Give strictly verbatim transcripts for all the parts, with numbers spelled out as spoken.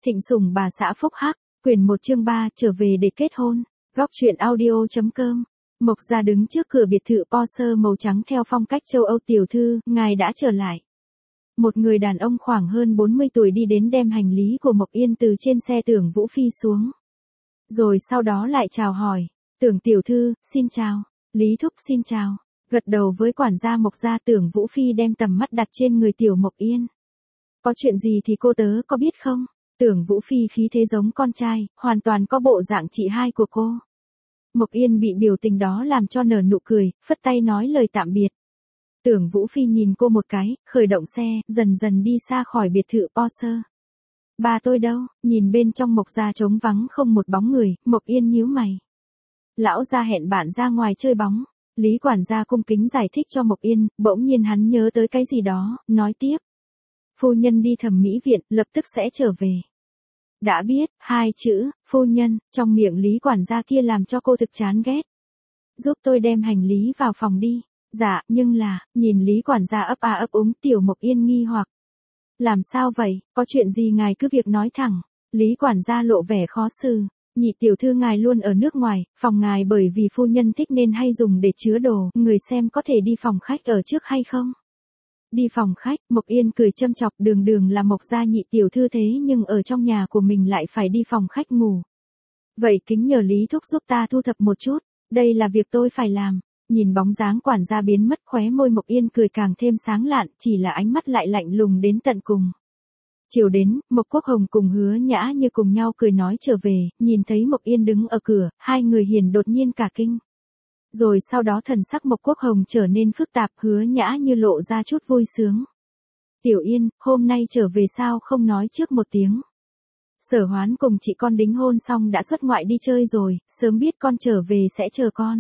Thịnh sủng bà xã phúc hắc, quyển một chương ba, trở về để kết hôn. Góc truyện audio.com. Mộc Gia đứng trước cửa biệt thự Porsche màu trắng theo phong cách châu Âu. Tiểu thư, ngài đã trở lại. Một người đàn ông khoảng hơn bốn mươi tuổi đi đến đem hành lý của Mộc Yên từ trên xe Tưởng Vũ Phi xuống. Rồi sau đó lại chào hỏi. Tưởng tiểu thư, xin chào. Lý thúc xin chào. Gật đầu với quản gia Mộc Gia. Tưởng Vũ Phi đem tầm mắt đặt trên người tiểu Mộc Yên. Có chuyện gì thì cô tớ có biết không? Tưởng Vũ Phi khí thế giống con trai, hoàn toàn có bộ dạng chị hai của cô. Mộc Yên bị biểu tình đó làm cho nở nụ cười, phất tay nói lời tạm biệt. Tưởng Vũ Phi nhìn cô một cái, khởi động xe, dần dần đi xa khỏi biệt thự Porsche. Ba tôi đâu? Nhìn bên trong Mộc Gia trống vắng không một bóng người, Mộc Yên nhíu mày. Lão gia hẹn bạn ra ngoài chơi bóng. Lý quản gia cung kính giải thích cho Mộc Yên, bỗng nhiên hắn nhớ tới cái gì đó, nói tiếp. Phu nhân đi thẩm mỹ viện, lập tức sẽ trở về. Đã biết, hai chữ, phu nhân, trong miệng Lý quản gia kia làm cho cô thực chán ghét. Giúp tôi đem hành lý vào phòng đi. Dạ, nhưng là, nhìn Lý quản gia ấp a ấp úng. Tiểu Mộc Yên nghi hoặc. Làm sao vậy, có chuyện gì ngài cứ việc nói thẳng. Lý quản gia lộ vẻ khó xử. Nhị tiểu thư ngài luôn ở nước ngoài, phòng ngài bởi vì phu nhân thích nên hay dùng để chứa đồ, người xem có thể đi phòng khách ở trước hay không? Đi phòng khách, Mộc Yên cười châm chọc. Đường đường là Mộc Gia nhị tiểu thư thế nhưng ở trong nhà của mình lại phải đi phòng khách ngủ. Vậy kính nhờ Lý thúc giúp ta thu thập một chút, đây là việc tôi phải làm. Nhìn bóng dáng quản gia biến mất, khóe môi Mộc Yên cười càng thêm sáng lạn, chỉ là ánh mắt lại lạnh lùng đến tận cùng. Chiều đến, Mộc Quốc Hồng cùng Hứa Nhã Như cùng nhau cười nói trở về, nhìn thấy Mộc Yên đứng ở cửa, hai người hiền đột nhiên cả kinh. Rồi sau đó thần sắc Mộc Quốc Hồng trở nên phức tạp. Hứa Nhã Như lộ ra chút vui sướng. Tiểu Yên, hôm nay trở về sao không nói trước một tiếng? Sở Hoán cùng chị con đính hôn xong đã xuất ngoại đi chơi rồi, sớm biết con trở về sẽ chờ con.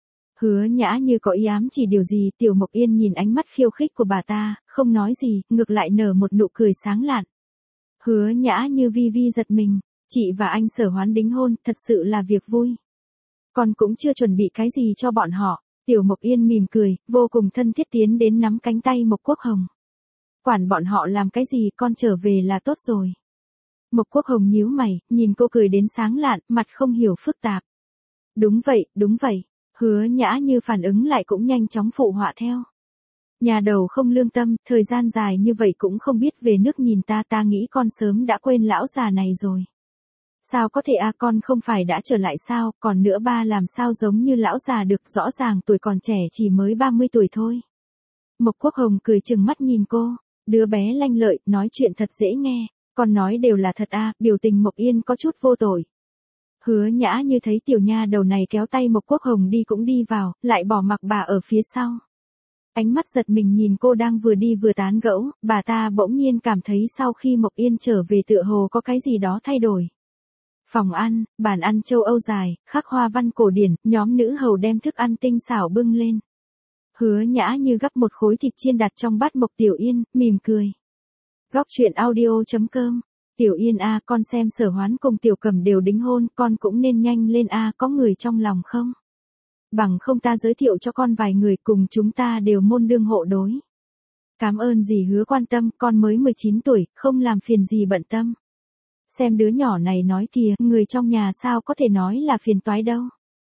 Hứa Nhã Như có ý ám chỉ điều gì? Tiểu Mộc Yên nhìn ánh mắt khiêu khích của bà ta, không nói gì, ngược lại nở một nụ cười sáng lạn. Hứa Nhã Như vi vi giật mình, chị và anh Sở Hoán đính hôn, thật sự là việc vui. Con cũng chưa chuẩn bị cái gì cho bọn họ. Tiểu Mộc Yên mỉm cười, vô cùng thân thiết tiến đến nắm cánh tay Mộc Quốc Hồng. Quản bọn họ làm cái gì, con trở về là tốt rồi. Mộc Quốc Hồng nhíu mày, nhìn cô cười đến sáng lạn, mặt không hiểu phức tạp. Đúng vậy, đúng vậy. Hứa Nhã Như phản ứng lại cũng nhanh chóng phụ họa theo. Nhà đầu không lương tâm, thời gian dài như vậy cũng không biết về nước nhìn ta. Ta nghĩ con sớm đã quên lão già này rồi. Sao có thể à, con không phải đã trở lại sao? Còn nữa ba làm sao giống như lão già được, rõ ràng tuổi còn trẻ chỉ mới ba mươi tuổi thôi. Mộc Quốc Hồng cười chừng mắt nhìn cô, đứa bé lanh lợi, nói chuyện thật dễ nghe, con nói đều là thật à. Biểu tình Mộc Yên có chút vô tội. Hứa Nhã Như thấy tiểu nha đầu này kéo tay Mộc Quốc Hồng đi cũng đi vào, lại bỏ mặc bà ở phía sau. Ánh mắt giật mình nhìn cô đang vừa đi vừa tán gẫu, bà ta bỗng nhiên cảm thấy sau khi Mộc Yên trở về tựa hồ có cái gì đó thay đổi. Phòng ăn, bàn ăn châu Âu dài, khắc hoa văn cổ điển, nhóm nữ hầu đem thức ăn tinh xảo bưng lên. Hứa Nhã Như gắp một khối thịt chiên đặt trong bát Mộc Tiểu Yên, mỉm cười. Góc truyện audio.com. Tiểu Yên a, con xem Sở Hoán cùng Tiểu Cẩm đều đính hôn, con cũng nên nhanh lên a, có người trong lòng không? Bằng không ta giới thiệu cho con vài người, cùng chúng ta đều môn đương hộ đối. Cảm ơn dì Hứa quan tâm, con mới mười chín tuổi, không làm phiền dì bận tâm. Xem đứa nhỏ này nói kìa, người trong nhà sao có thể nói là phiền toái đâu.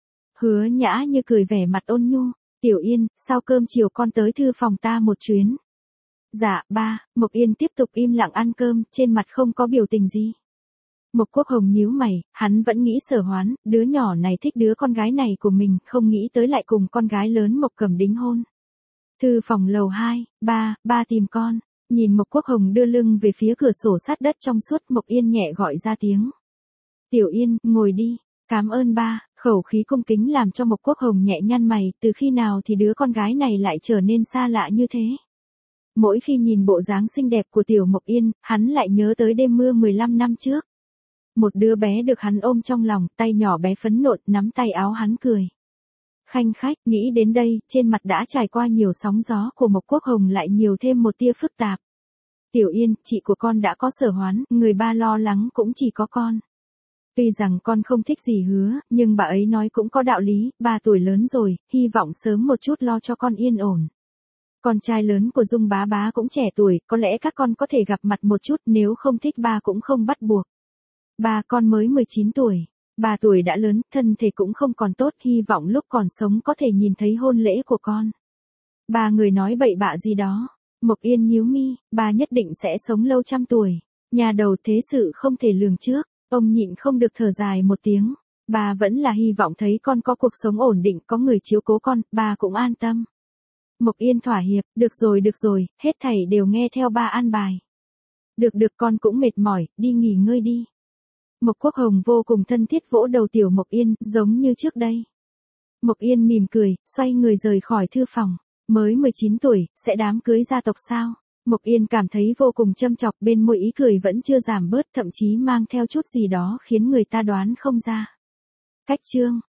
Hứa Nhã Như cười vẻ mặt ôn nhu. Tiểu Yên, sau cơm chiều con tới thư phòng ta một chuyến. Dạ, ba. Mộc Yên tiếp tục im lặng ăn cơm, trên mặt không có biểu tình gì. Mộc Quốc Hồng nhíu mày, hắn vẫn nghĩ Sở Hoán, đứa nhỏ này thích đứa con gái này của mình, không nghĩ tới lại cùng con gái lớn Mộc Cẩm đính hôn. Thư phòng lầu hai, ba, ba tìm con. Nhìn Mộc Quốc Hồng đưa lưng về phía cửa sổ sát đất trong suốt, Mộc Yên nhẹ gọi ra tiếng. Tiểu Yên, ngồi đi. Cảm ơn ba. Khẩu khí cung kính làm cho Mộc Quốc Hồng nhẹ nhăn mày, từ khi nào thì đứa con gái này lại trở nên xa lạ như thế. Mỗi khi nhìn bộ dáng xinh đẹp của tiểu Mộc Yên, hắn lại nhớ tới đêm mưa mười lăm năm trước. Một đứa bé được hắn ôm trong lòng, tay nhỏ bé phấn nộn, nắm tay áo hắn cười. Khanh khách, nghĩ đến đây, trên mặt đã trải qua nhiều sóng gió của Mộc Quốc Hồng lại nhiều thêm một tia phức tạp. Tiểu Yên, chị của con đã có Sở Hoán, người ba lo lắng cũng chỉ có con. Tuy rằng con không thích gì Hứa, nhưng bà ấy nói cũng có đạo lý, ba tuổi lớn rồi, hy vọng sớm một chút lo cho con yên ổn. Con trai lớn của Dung bá bá cũng trẻ tuổi, có lẽ các con có thể gặp mặt một chút, nếu không thích ba cũng không bắt buộc. Ba con mới mười chín tuổi. Bà tuổi đã lớn, thân thể cũng không còn tốt, hy vọng lúc còn sống có thể nhìn thấy hôn lễ của con. Ba người nói bậy bạ gì đó. Mộc Yên nhíu mi, ba nhất định sẽ sống lâu trăm tuổi. Nhà đầu thế sự không thể lường trước. Ông nhịn không được thở dài một tiếng. Ba vẫn là hy vọng thấy con có cuộc sống ổn định, có người chiếu cố con, ba cũng an tâm. Mộc Yên thỏa hiệp, được rồi được rồi, hết thảy đều nghe theo ba an bài. Được được, con cũng mệt mỏi, đi nghỉ ngơi đi. Mộc Quốc Hồng vô cùng thân thiết vỗ đầu tiểu Mộc Yên, giống như trước đây. Mộc Yên mỉm cười, xoay người rời khỏi thư phòng. Mới mười chín tuổi, sẽ đám cưới gia tộc sao? Mộc Yên cảm thấy vô cùng châm chọc, bên môi ý cười vẫn chưa giảm bớt, thậm chí mang theo chút gì đó khiến người ta đoán không ra. Cách chương